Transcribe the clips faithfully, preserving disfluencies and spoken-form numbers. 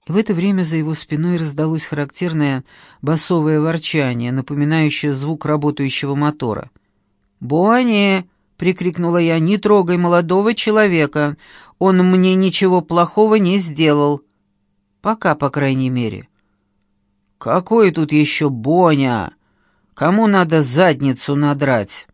И в это время за его спиной раздалось характерное басовое ворчание, напоминающее звук работающего мотора. «Бонни!» — прикрикнула я. «Не трогай молодого человека! Он мне ничего плохого не сделал!» «Пока, по крайней мере». «Какой тут еще Боня? Кому надо задницу надрать?»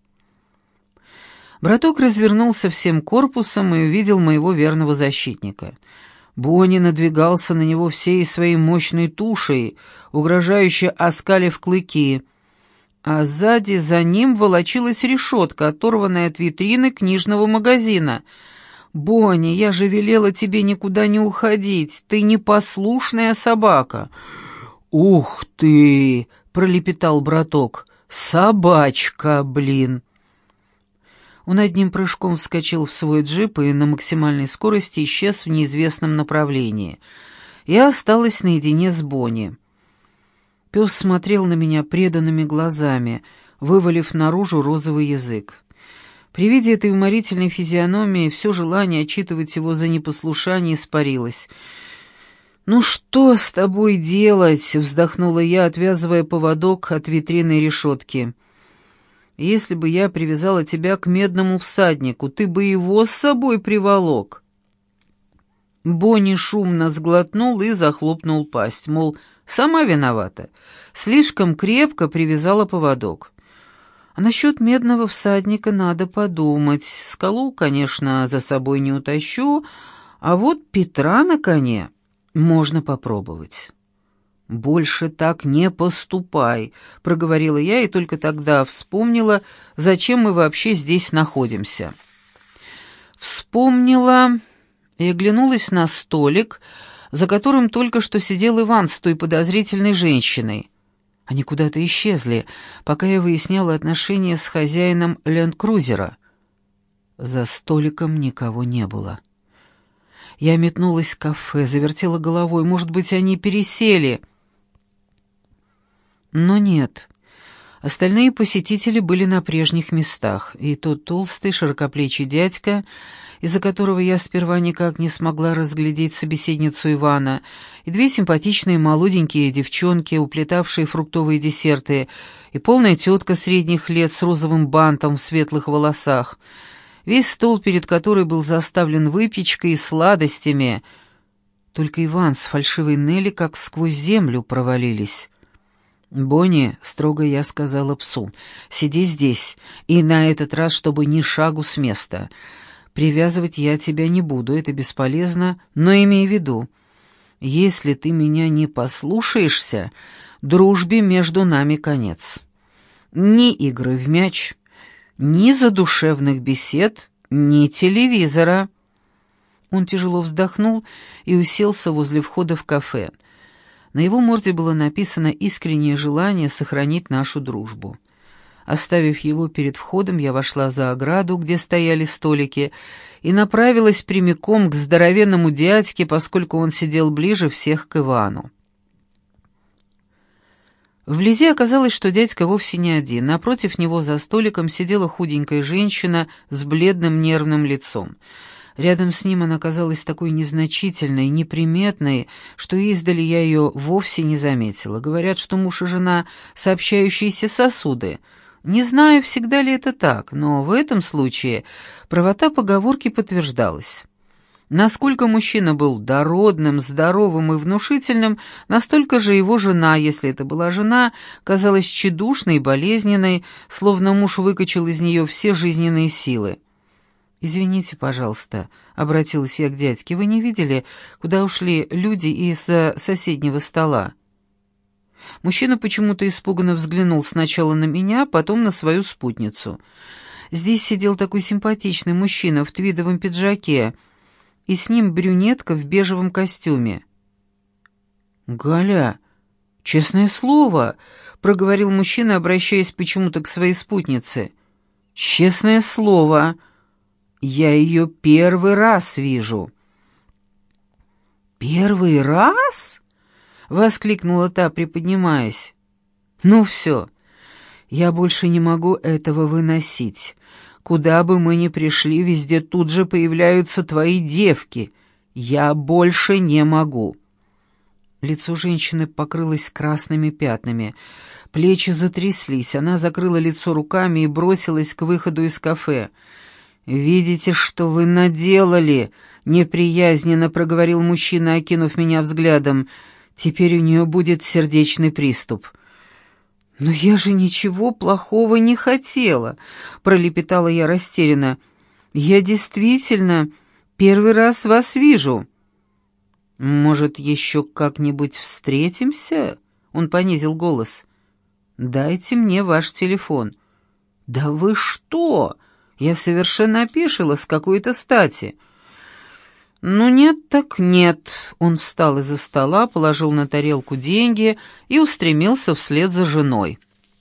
Браток развернулся всем корпусом и увидел моего верного защитника. Бонни надвигался на него всей своей мощной тушей, угрожающе оскалив клыки, а сзади за ним волочилась решетка, оторванная от витрины книжного магазина. «Бонни, я же велела тебе никуда не уходить, ты непослушная собака». «Ух ты!» — пролепетал браток. «Собачка, блин!» Он одним прыжком вскочил в свой джип и на максимальной скорости исчез в неизвестном направлении. Я осталась наедине с Бонни. Пес смотрел на меня преданными глазами, вывалив наружу розовый язык. При виде этой уморительной физиономии все желание отчитывать его за непослушание испарилось. «Ну что с тобой делать?» — вздохнула я, отвязывая поводок от витринной решетки. «Если бы я привязала тебя к медному всаднику, ты бы его с собой приволок». Бонни шумно сглотнул и захлопнул пасть, мол, сама виновата. Слишком крепко привязала поводок. А насчет медного всадника надо подумать. Скалу, конечно, за собой не утащу, а вот Петра на коне можно попробовать. «Больше так не поступай», — проговорила я и только тогда вспомнила, зачем мы вообще здесь находимся. Вспомнила и оглянулась на столик, за которым только что сидел Иван с той подозрительной женщиной. Они куда-то исчезли, пока я выясняла отношения с хозяином ленд-крузера. За столиком никого не было. Я метнулась в кафе, завертела головой. Может быть, они пересели? Но нет. Остальные посетители были на прежних местах. И тот толстый, широкоплечий дядька, из-за которого я сперва никак не смогла разглядеть собеседницу Ивана, и две симпатичные молоденькие девчонки, уплетавшие фруктовые десерты, и полная тетка средних лет с розовым бантом в светлых волосах. Весь стол, перед которой был заставлен выпечкой и сладостями. Только Иван с фальшивой Нелли как сквозь землю провалились. «Бонни», — строго я сказала псу, — «сиди здесь, и на этот раз, чтобы ни шагу с места. Привязывать я тебя не буду, это бесполезно, но имей в виду, если ты меня не послушаешься, дружбе между нами конец. Ни игры в мяч, ни задушевных бесед, ни телевизора». Он тяжело вздохнул и уселся возле входа в кафе. На его морде было написано искреннее желание сохранить нашу дружбу. Оставив его перед входом, я вошла за ограду, где стояли столики, и направилась прямиком к здоровенному дядьке, поскольку он сидел ближе всех к Ивану. Вблизи оказалось, что дядька вовсе не один. Напротив него за столиком сидела худенькая женщина с бледным нервным лицом. Рядом с ним она казалась такой незначительной, неприметной, что издали я ее вовсе не заметила. Говорят, что муж и жена — сообщающиеся сосуды. Не знаю, всегда ли это так, но в этом случае правота поговорки подтверждалась. Насколько мужчина был дородным, здоровым и внушительным, настолько же его жена, если это была жена, казалась тщедушной и болезненной, словно муж выкачал из нее все жизненные силы. «Извините, пожалуйста», — обратилась я к дядьке, — «вы не видели, куда ушли люди из-за соседнего стола?» Мужчина почему-то испуганно взглянул сначала на меня, потом на свою спутницу. Здесь сидел такой симпатичный мужчина в твидовом пиджаке, и с ним брюнетка в бежевом костюме. «Галя, честное слово», — проговорил мужчина, обращаясь почему-то к своей спутнице. «Честное слово, я ее первый раз вижу». «Первый раз?» — воскликнула та, приподнимаясь. «Ну все, я больше не могу этого выносить. Куда бы мы ни пришли, везде тут же появляются твои девки. Я больше не могу». Лицо женщины покрылось красными пятнами. Плечи затряслись, она закрыла лицо руками и бросилась к выходу из кафе. «Видите, что вы наделали?» — неприязненно проговорил мужчина, окинув меня взглядом. «Теперь у нее будет сердечный приступ». «Но я же ничего плохого не хотела», — пролепетала я растерянно. «Я действительно первый раз вас вижу». «Может, еще как-нибудь встретимся?» — он понизил голос. «Дайте мне ваш телефон». «Да вы что? Я совершенно опешила, с какой-то стати». «Ну нет так нет». Он встал из-за стола, положил на тарелку деньги и устремился вслед за женой.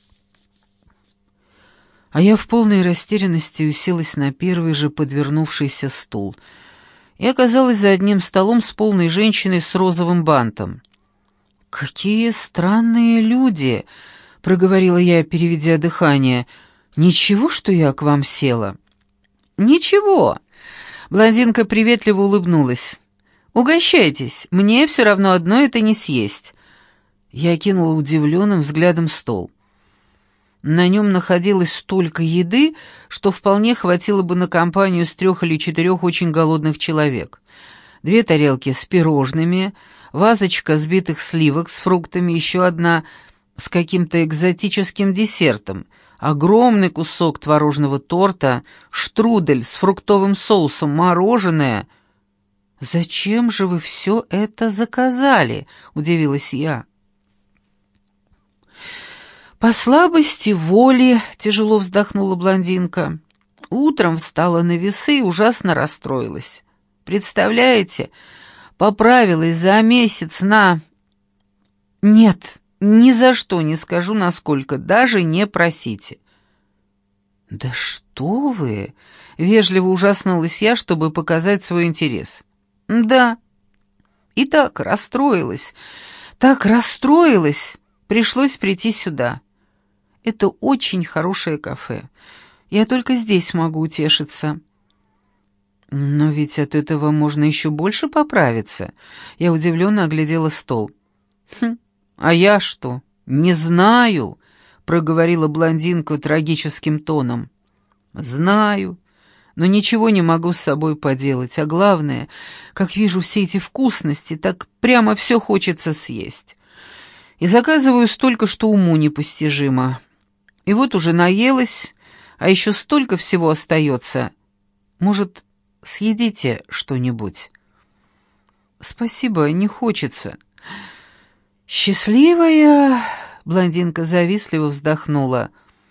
А я в полной растерянности уселась на первый же подвернувшийся стул и оказалась за одним столом с полной женщиной с розовым бантом. «Какие странные люди!» — проговорила я, переведя дыхание. «Ничего, что я к вам села?» «Ничего!» — блондинка приветливо улыбнулась. «Угощайтесь, мне все равно одно это не съесть». Я кинула удивленным взглядом стол. На нем находилось столько еды, что вполне хватило бы на компанию из трех или четырех очень голодных человек. Две тарелки с пирожными, вазочка сбитых сливок с фруктами, еще одна с каким-то экзотическим десертом, огромный кусок творожного торта, штрудель с фруктовым соусом, мороженое. «Зачем же вы все это заказали?» — удивилась я. «По слабости воли», — тяжело вздохнула блондинка. «Утром встала на весы и ужасно расстроилась. Представляете, поправилась за месяц на... Нет, ни за что не скажу, насколько, даже не просите». «Да что вы!» — вежливо ужаснулась я, чтобы показать свой интерес. «Да. И так расстроилась, так расстроилась, пришлось прийти сюда. Это очень хорошее кафе. Я только здесь могу утешиться». «Но ведь от этого можно еще больше поправиться». Я удивленно оглядела стол. «Хм, а я что, не знаю?» — проговорила блондинка трагическим тоном. «Знаю, но ничего не могу с собой поделать. А главное, как вижу все эти вкусности, так прямо все хочется съесть. И заказываю столько, что уму непостижимо. И вот уже наелась, а еще столько всего остается. Может, съедите что-нибудь?» «Спасибо, не хочется». «Счастливая...» — блондинка завистливо вздохнула.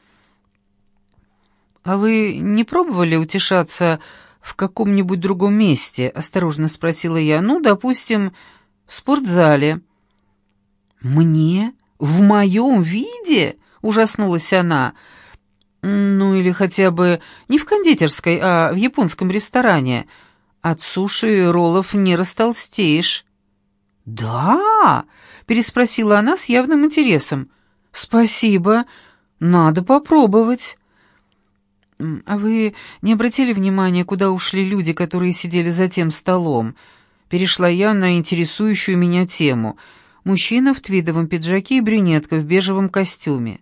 «А вы не пробовали утешаться в каком-нибудь другом месте?» — осторожно спросила я. «Ну, допустим, в спортзале». «Мне? В моем виде?» — ужаснулась она. «Ну, или хотя бы не в кондитерской, а в японском ресторане. От суши и роллов не растолстеешь». «Да?» — переспросила она с явным интересом. «Спасибо, надо попробовать». «А вы не обратили внимания, куда ушли люди, которые сидели за тем столом?» Перешла я на интересующую меня тему. Мужчина в твидовом пиджаке и брюнетка в бежевом костюме.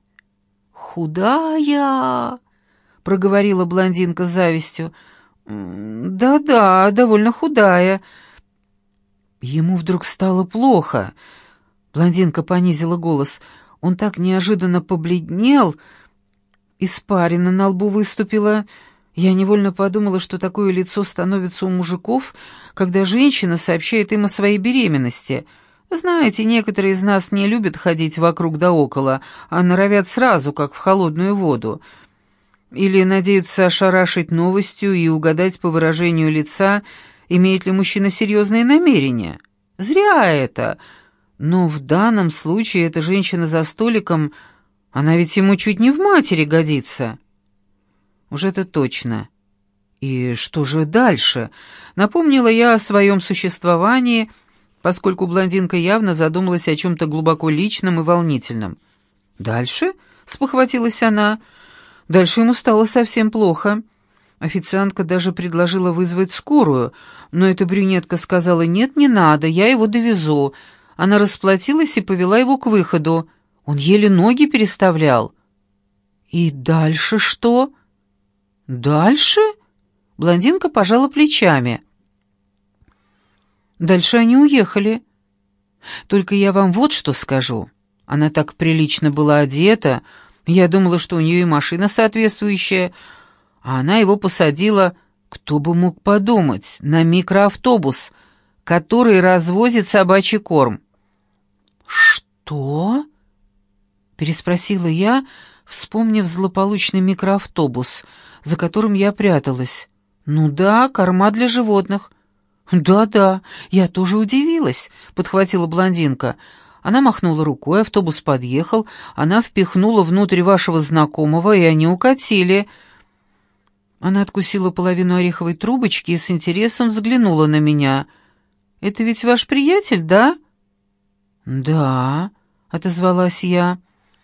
«Худая!» — проговорила блондинка с завистью. «Да-да, довольно худая». Ему вдруг стало плохо. Блондинка понизила голос. Он так неожиданно побледнел, испарина на лбу выступила. Я невольно подумала, что такое лицо становится у мужиков, когда женщина сообщает им о своей беременности. Знаете, некоторые из нас не любят ходить вокруг да около, а норовят сразу, как в холодную воду. Или надеются ошарашить новостью и угадать по выражению лица, имеет ли мужчина серьезные намерения. Зря это. Но в данном случае эта женщина за столиком, она ведь ему чуть не в матери годится. Уж это точно. И что же дальше? Напомнила я о своем существовании, поскольку блондинка явно задумалась о чем-то глубоко личном и волнительном. «Дальше?» — спохватилась она. «Дальше ему стало совсем плохо. Официантка даже предложила вызвать скорую, но эта брюнетка сказала: «Нет, не надо, я его довезу». Она расплатилась и повела его к выходу. Он еле ноги переставлял. «И дальше что?» «Дальше?» Блондинка пожала плечами. Дальше они уехали. Только я вам вот что скажу. Она так прилично была одета, я думала, что у нее и машина соответствующая, а она его посадила, кто бы мог подумать, на микроавтобус, который развозит собачий корм. «Что?» — переспросила я, вспомнив злополучный микроавтобус, за которым я пряталась. «Ну да, корма для животных». «Да-да, я тоже удивилась», — подхватила блондинка. Она махнула рукой, автобус подъехал, она впихнула внутрь вашего знакомого, и они укатили. Она откусила половину ореховой трубочки и с интересом взглянула на меня. «Это ведь ваш приятель, да?» «Да», — отозвалась я.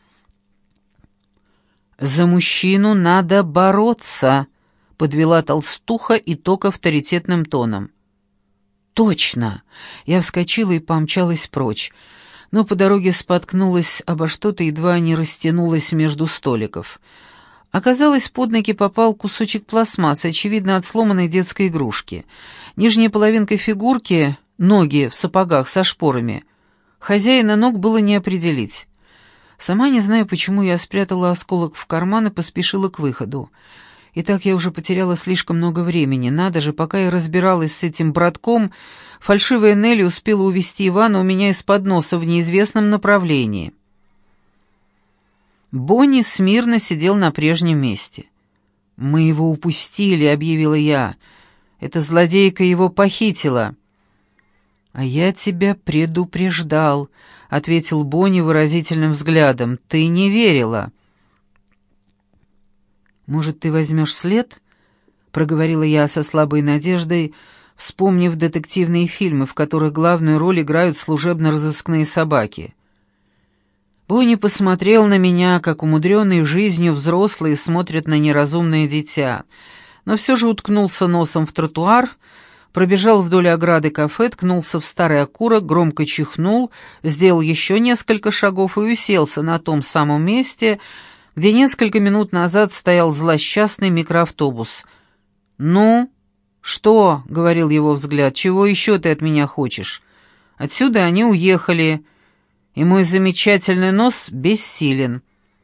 «За мужчину надо бороться», — подвела толстуха итог авторитетным тоном. «Точно!» Я вскочила и помчалась прочь, но по дороге споткнулась обо что-то, едва не растянулась между столиков. Оказалось, под ноги попал кусочек пластмассы, очевидно, от сломанной детской игрушки. Нижняя половинка фигурки — ноги в сапогах со шпорами. Хозяина ног было не определить. Сама не знаю, почему я спрятала осколок в карман и поспешила к выходу. И так я уже потеряла слишком много времени. Надо же, пока я разбиралась с этим братком, фальшивая Нелли успела увести Ивана у меня из-под носа в неизвестном направлении. Бонни смирно сидел на прежнем месте. «Мы его упустили», — объявила я. «Эта злодейка его похитила». «А я тебя предупреждал», — ответил Бонни выразительным взглядом. «Ты не верила». «Может, ты возьмешь след?» — проговорила я со слабой надеждой, вспомнив детективные фильмы, в которых главную роль играют служебно-розыскные собаки. Бонни посмотрел на меня, как умудренные жизнью взрослые смотрят на неразумное дитя, но все же уткнулся носом в тротуар, пробежал вдоль ограды кафе, ткнулся в старый окурок, громко чихнул, сделал еще несколько шагов и уселся на том самом месте, где несколько минут назад стоял злосчастный микроавтобус. «Ну, что?» — говорил его взгляд. «Чего еще ты от меня хочешь? Отсюда они уехали, и мой замечательный нос бессилен».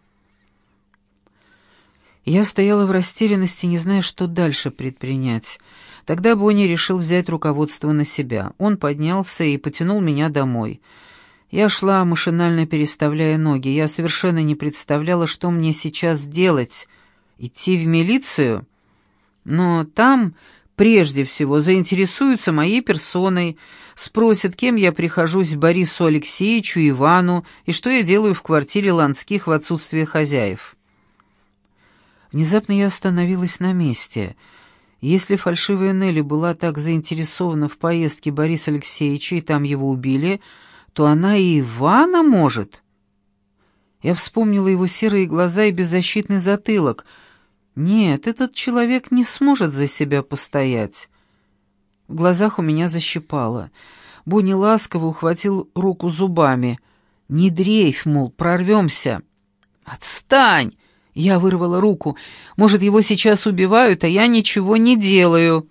Я стояла в растерянности, не зная, что дальше предпринять. Тогда Бонни решил взять руководство на себя. Он поднялся и потянул меня домой. Я шла, машинально переставляя ноги. Я совершенно не представляла, что мне сейчас делать. Идти в милицию? Но там, прежде всего, заинтересуются моей персоной, спросят, кем я прихожусь Борису Алексеевичу, Ивану, и что я делаю в квартире Ланских в отсутствие хозяев. Внезапно я остановилась на месте. Если фальшивая Нелли была так заинтересована в поездке Бориса Алексеевича, и там его убили, то она и Ивана может. Я вспомнила его серые глаза и беззащитный затылок. Нет, этот человек не сможет за себя постоять. В глазах у меня защипало. Бонни ласково ухватил руку зубами. «Не дрейфь, мол, прорвемся». «Отстань!» — я вырвала руку. «Может, его сейчас убивают, а я ничего не делаю».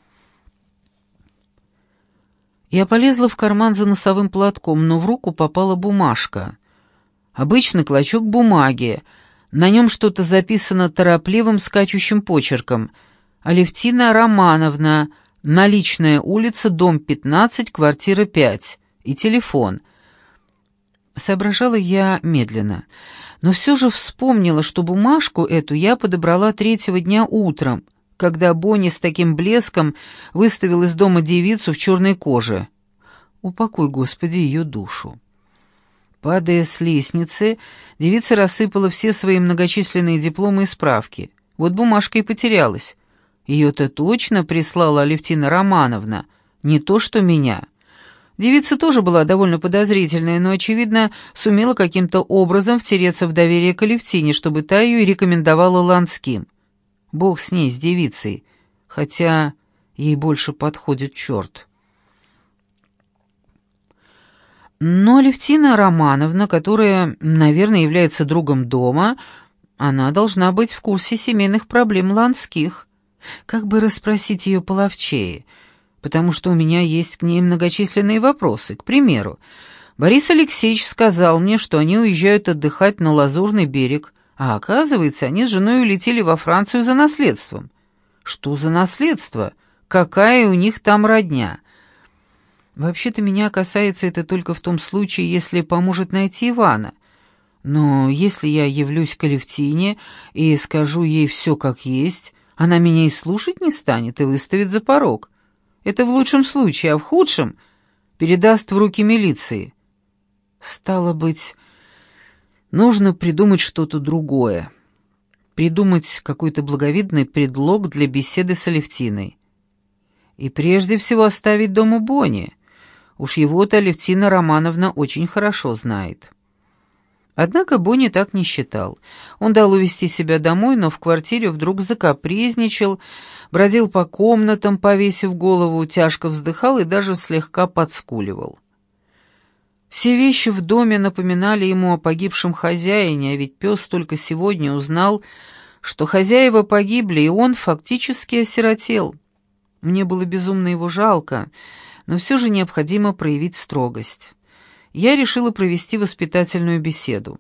Я полезла в карман за носовым платком, но в руку попала бумажка. Обычный клочок бумаги. На нем что-то записано торопливым скачущим почерком. «Алевтина Романовна, Наличная улица, дом пятнадцать, квартира пять». И телефон. Соображала я медленно, но все же вспомнила, что бумажку эту я подобрала третьего дня утром, когда Бонни с таким блеском выставил из дома девицу в черной коже. Упокой, Господи, ее душу. Падая с лестницы, девица рассыпала все свои многочисленные дипломы и справки. Вот бумажка и потерялась. Ее-то точно прислала Алевтина Романовна, не то что меня. Девица тоже была довольно подозрительная, но, очевидно, сумела каким-то образом втереться в доверие к Алевтине, чтобы та ее и рекомендовала Ланским. Бог с ней, с девицей, хотя ей больше подходит черт. Но Алевтина Романовна, которая, наверное, является другом дома, она должна быть в курсе семейных проблем Ланских. Как бы расспросить ее половчее, потому что у меня есть к ней многочисленные вопросы. К примеру, Борис Алексеевич сказал мне, что они уезжают отдыхать на Лазурный берег, а оказывается, они с женой улетели во Францию за наследством. Что за наследство? Какая у них там родня? Вообще-то меня касается это только в том случае, если поможет найти Ивана. Но если я явлюсь к Алевтине и скажу ей все как есть, она меня и слушать не станет и выставит за порог. Это в лучшем случае, а в худшем передаст в руки милиции. Стало быть, нужно придумать что-то другое. Придумать какой-то благовидный предлог для беседы с Алевтиной. И прежде всего оставить дома Бонни. Уж его-то Алевтина Романовна очень хорошо знает. Однако Бонни так не считал. Он дал увести себя домой, но в квартире вдруг закапризничал, бродил по комнатам, повесив голову, тяжко вздыхал и даже слегка подскуливал. Все вещи в доме напоминали ему о погибшем хозяине, а ведь пес только сегодня узнал, что хозяева погибли, и он фактически осиротел. Мне было безумно его жалко, но все же необходимо проявить строгость. Я решила провести воспитательную беседу.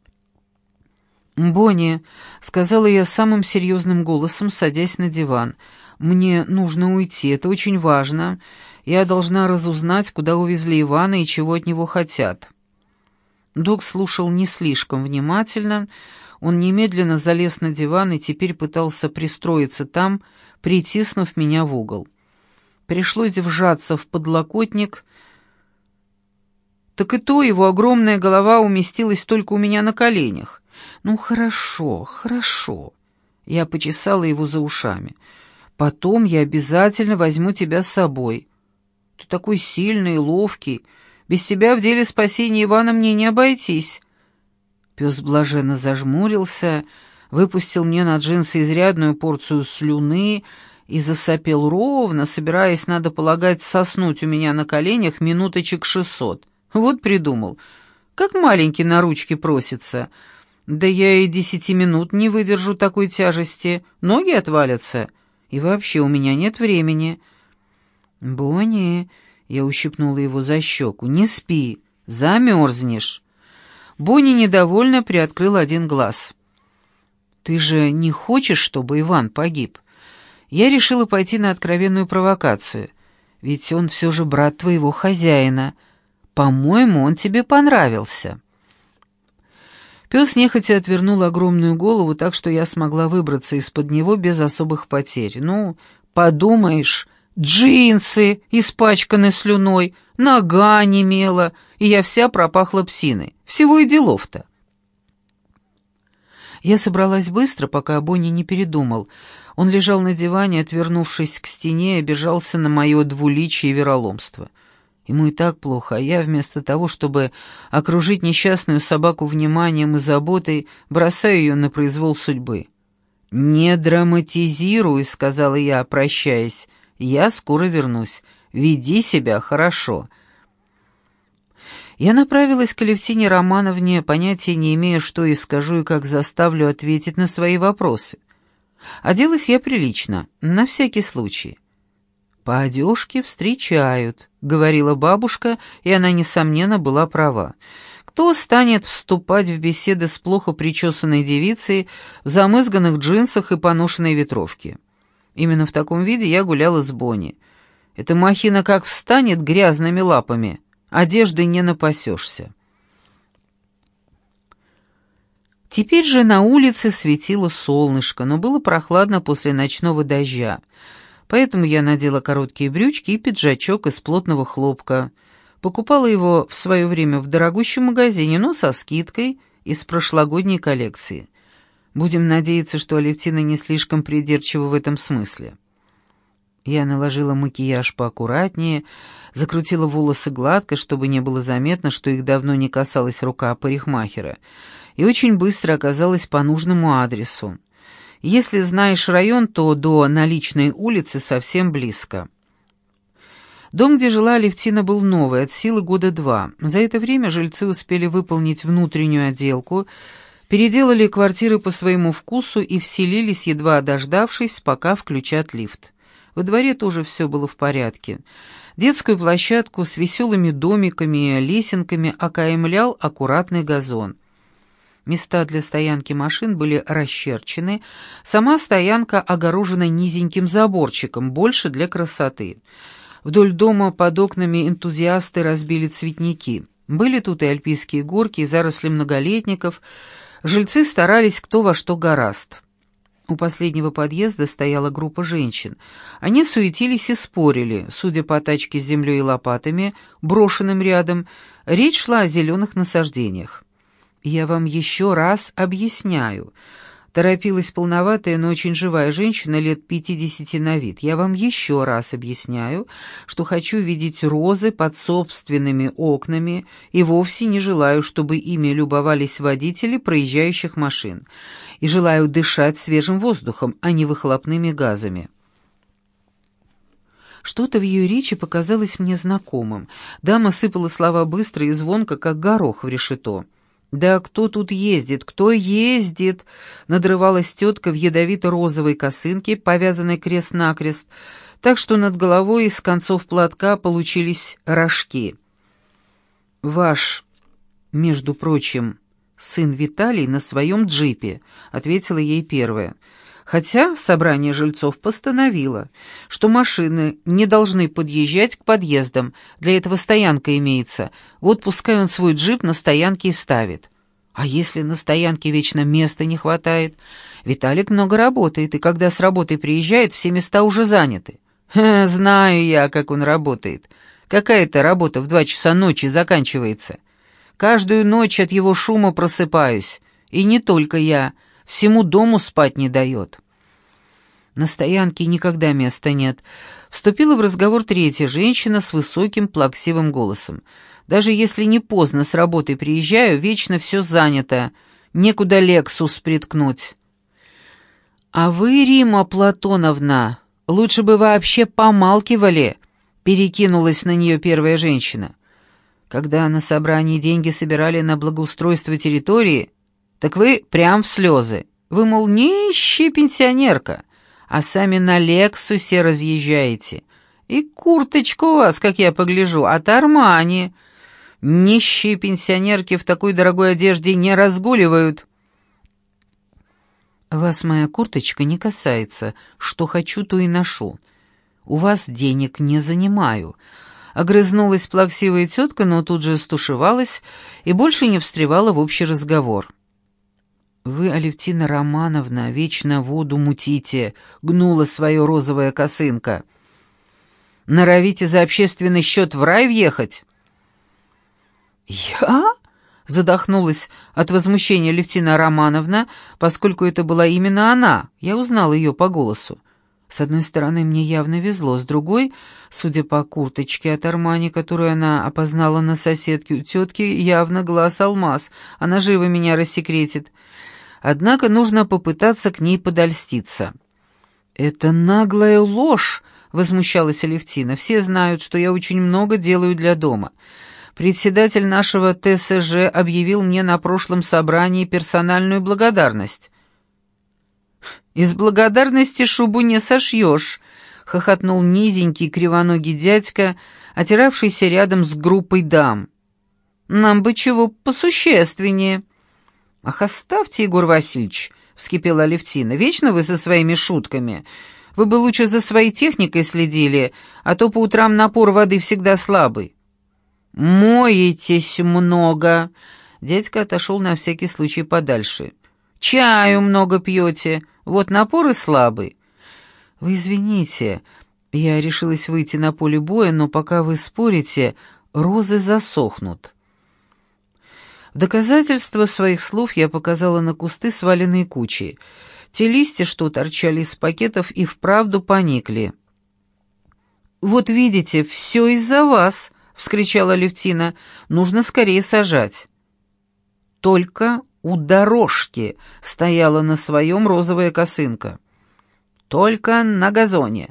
«Бонни», — сказала я самым серьезным голосом, садясь на диван, — «мне нужно уйти, это очень важно. Я должна разузнать, куда увезли Ивана и чего от него хотят». Док слушал не слишком внимательно. Он немедленно залез на диван и теперь пытался пристроиться там, притиснув меня в угол. Пришлось вжаться в подлокотник. Так и то его огромная голова уместилась только у меня на коленях. «Ну, хорошо, хорошо». Я почесала его за ушами. «Потом я обязательно возьму тебя с собой. Ты такой сильный и ловкий. Без тебя в деле спасения Ивана мне не обойтись». Пес блаженно зажмурился, выпустил мне на джинсы изрядную порцию слюны и засопел ровно, собираясь, надо полагать, соснуть у меня на коленях минуточек шестьсот. Вот придумал. Как маленький на ручки просится. Да я и десяти минут не выдержу такой тяжести. Ноги отвалятся. И вообще у меня нет времени. «Бонни», — я ущипнула его за щеку, — «не спи, замерзнешь». Бонни недовольно приоткрыл один глаз. «Ты же не хочешь, чтобы Иван погиб?» Я решила пойти на откровенную провокацию. Ведь он все же брат твоего хозяина. По-моему, он тебе понравился. Пес нехотя отвернул огромную голову, так что я смогла выбраться из-под него без особых потерь. Ну, подумаешь, джинсы испачканы слюной, нога немела, и я вся пропахла псиной. Всего и делов-то. Я собралась быстро, пока Бонни не передумал. Он лежал на диване, отвернувшись к стене, и обижался на мое двуличие и вероломство. Ему и так плохо, а я вместо того, чтобы окружить несчастную собаку вниманием и заботой, бросаю ее на произвол судьбы. «Не драматизируй», — сказала я, прощаясь. «Я скоро вернусь. Веди себя хорошо». Я направилась к Алевтине Романовне, понятия не имея, что ей скажу и как заставлю ответить на свои вопросы. Оделась я прилично, на всякий случай. «По одежке встречают», — говорила бабушка, и она, несомненно, была права. Кто станет вступать в беседы с плохо причесанной девицей в замызганных джинсах и поношенной ветровке? Именно в таком виде я гуляла с Бонни. Эта махина как встанет грязными лапами, одеждой не напасешься. Теперь же на улице светило солнышко, но было прохладно после ночного дождя, поэтому я надела короткие брючки и пиджачок из плотного хлопка. Покупала его в свое время в дорогущем магазине, но со скидкой из прошлогодней коллекции. Будем надеяться, что Алевтина не слишком придирчива в этом смысле. Я наложила макияж поаккуратнее, закрутила волосы гладко, чтобы не было заметно, что их давно не касалась рука парикмахера, и очень быстро оказалась по нужному адресу. Если знаешь район, то до Наличной улицы совсем близко. Дом, где жила Алевтина, был новый, от силы года два. За это время жильцы успели выполнить внутреннюю отделку, переделали квартиры по своему вкусу и вселились, едва дождавшись, пока включат лифт. Во дворе тоже все было в порядке. Детскую площадку с веселыми домиками и лесенками окаймлял аккуратный газон. Места для стоянки машин были расчерчены, сама стоянка огорожена низеньким заборчиком, больше для красоты. Вдоль дома под окнами энтузиасты разбили цветники. Были тут и альпийские горки, и заросли многолетников. Жильцы старались кто во что горазд. У последнего подъезда стояла группа женщин. Они суетились и спорили. Судя по тачке с землей и лопатами, брошенным рядом, речь шла о зеленых насаждениях. «Я вам еще раз объясняю», — торопилась полноватая, но очень живая женщина лет пятидесяти на вид. «Я вам еще раз объясняю, что хочу видеть розы под собственными окнами и вовсе не желаю, чтобы ими любовались водители проезжающих машин, и желаю дышать свежим воздухом, а не выхлопными газами». Что-то в ее речи показалось мне знакомым. Дама сыпала слова быстро и звонко, как горох в решето. «Да кто тут ездит? Кто ездит?» — надрывалась тетка в ядовито-розовой косынке, повязанной крест-накрест, так что над головой из концов платка получились рожки. «Ваш, между прочим, сын Виталий на своем джипе», — ответила ей первая. Хотя собрание жильцов постановило, что машины не должны подъезжать к подъездам, для этого стоянка имеется, вот пускай он свой джип на стоянке и ставит. А если на стоянке вечно места не хватает? Виталик много работает, и когда с работы приезжает, все места уже заняты. Ха, знаю я, как он работает. Какая-то работа в два часа ночи заканчивается. Каждую ночь от его шума просыпаюсь, и не только я, всему дому спать не дает. На стоянке никогда места нет. Вступила в разговор третья женщина с высоким плаксивым голосом. Даже если не поздно с работы приезжаю, вечно все занято. Некуда Лексус приткнуть. А вы, Римма Платоновна, лучше бы вообще помалкивали, перекинулась на нее первая женщина. Когда на собрании деньги собирали на благоустройство территории, так вы прям в слезы. Вы, мол, нищая пенсионерка, а сами на Лексусе разъезжаете. И курточка у вас, как я погляжу, от Армани. Нищие пенсионерки в такой дорогой одежде не разгуливают. Вас моя курточка не касается. Что хочу, то и ношу. У вас денег не занимаю. Огрызнулась плаксивая тетка, но тут же стушевалась и больше не встревала в общий разговор. «Вы, Алевтина Романовна, вечно воду мутите», — гнула свое розовая косынка. «Норовите за общественный счет в рай въехать?» «Я?» — задохнулась от возмущения Алевтина Романовна, поскольку это была именно она. Я узнала ее по голосу. С одной стороны, мне явно везло, с другой, судя по курточке от Армани, которую она опознала на соседке у тетки, явно глаз алмаз, она живо меня рассекретит. Однако нужно попытаться к ней подольститься. «Это наглая ложь!» — возмущалась Алевтина. «Все знают, что я очень много делаю для дома. Председатель нашего Т С Ж объявил мне на прошлом собрании персональную благодарность». «Из благодарности шубу не сошьешь», — хохотнул низенький кривоногий дядька, отиравшийся рядом с группой дам. «Нам бы чего посущественнее». «Ах, оставьте, Егор Васильевич», — вскипела Алевтина, — «вечно вы со своими шутками. Вы бы лучше за своей техникой следили, а то по утрам напор воды всегда слабый». «Моетесь много», — дядька отошел на всякий случай подальше. «Чаю много пьете, вот напор и слабый». «Вы извините, я решилась выйти на поле боя, но пока вы спорите, розы засохнут». В доказательство своих слов я показала на кусты, сваленные кучей. Те листья, что торчали из пакетов, и вправду поникли. «Вот видите, все из-за вас», — вскричала Алевтина. «Нужно скорее сажать». «Только у дорожки», — стояла на своем розовая косынка. «Только на газоне.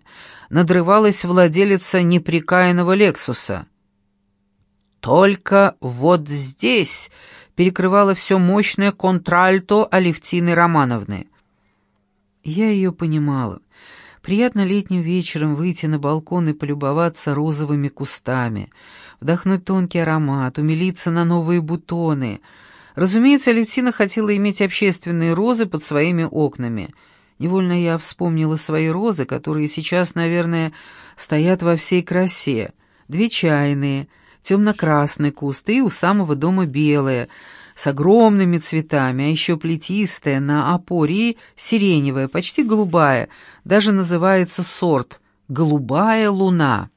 надрывалась владелица неприкаянного «Лексуса». «Только вот здесь», — перекрывало все мощное контральто Алевтины Романовны. Я ее понимала. Приятно летним вечером выйти на балкон и полюбоваться розовыми кустами, вдохнуть тонкий аромат, умилиться на новые бутоны. Разумеется, Алевтина хотела иметь общественные розы под своими окнами. Невольно я вспомнила свои розы, которые сейчас, наверное, стоят во всей красе. Две чайные, темно-красные кусты и у самого дома белые, с огромными цветами, а еще плетистая, на опоре и сиреневая, почти голубая, даже называется сорт «Голубая луна».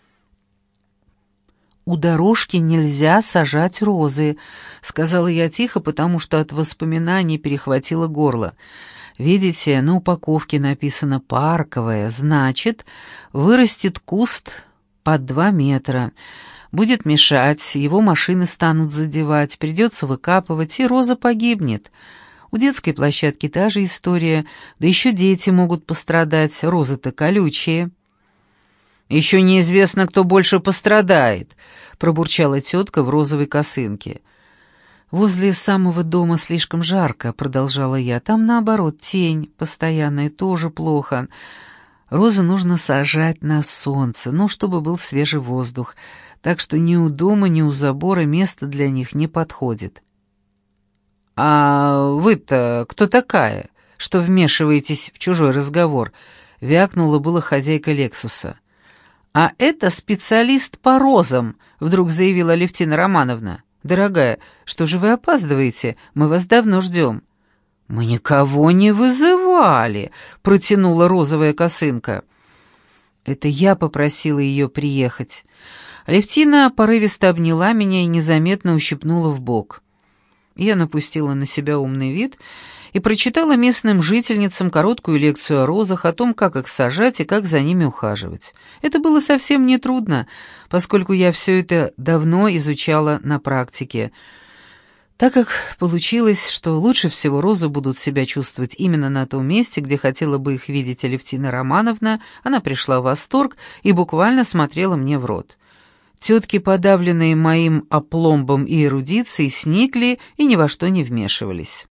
«У дорожки нельзя сажать розы», — сказала я тихо, потому что от воспоминаний перехватило горло. «Видите, на упаковке написано «парковая», значит, вырастет куст под два метра». Будет мешать, его машины станут задевать, придется выкапывать, и роза погибнет. У детской площадки та же история, да еще дети могут пострадать, розы-то колючие». «Еще неизвестно, кто больше пострадает», — пробурчала тетка в розовой косынке. «Возле самого дома слишком жарко», — продолжала я. «Там, наоборот, тень постоянная, тоже плохо. Розы нужно сажать на солнце, ну, чтобы был свежий воздух, так что ни у дома, ни у забора место для них не подходит». «А вы-то кто такая, что вмешиваетесь в чужой разговор?» — вякнула была хозяйка «Лексуса». «А это специалист по розам», — вдруг заявила Алевтина Романовна. «Дорогая, что же вы опаздываете? Мы вас давно ждем». «Мы никого не вызывали», — протянула розовая косынка. «Это я попросила ее приехать». Алевтина порывисто обняла меня и незаметно ущипнула в бок. Я напустила на себя умный вид и прочитала местным жительницам короткую лекцию о розах, о том, как их сажать и как за ними ухаживать. Это было совсем нетрудно, поскольку я все это давно изучала на практике. Так как получилось, что лучше всего розы будут себя чувствовать именно на том месте, где хотела бы их видеть Алевтина Романовна, она пришла в восторг и буквально смотрела мне в рот. Тетки, подавленные моим опломбом и эрудицией, сникли и ни во что не вмешивались.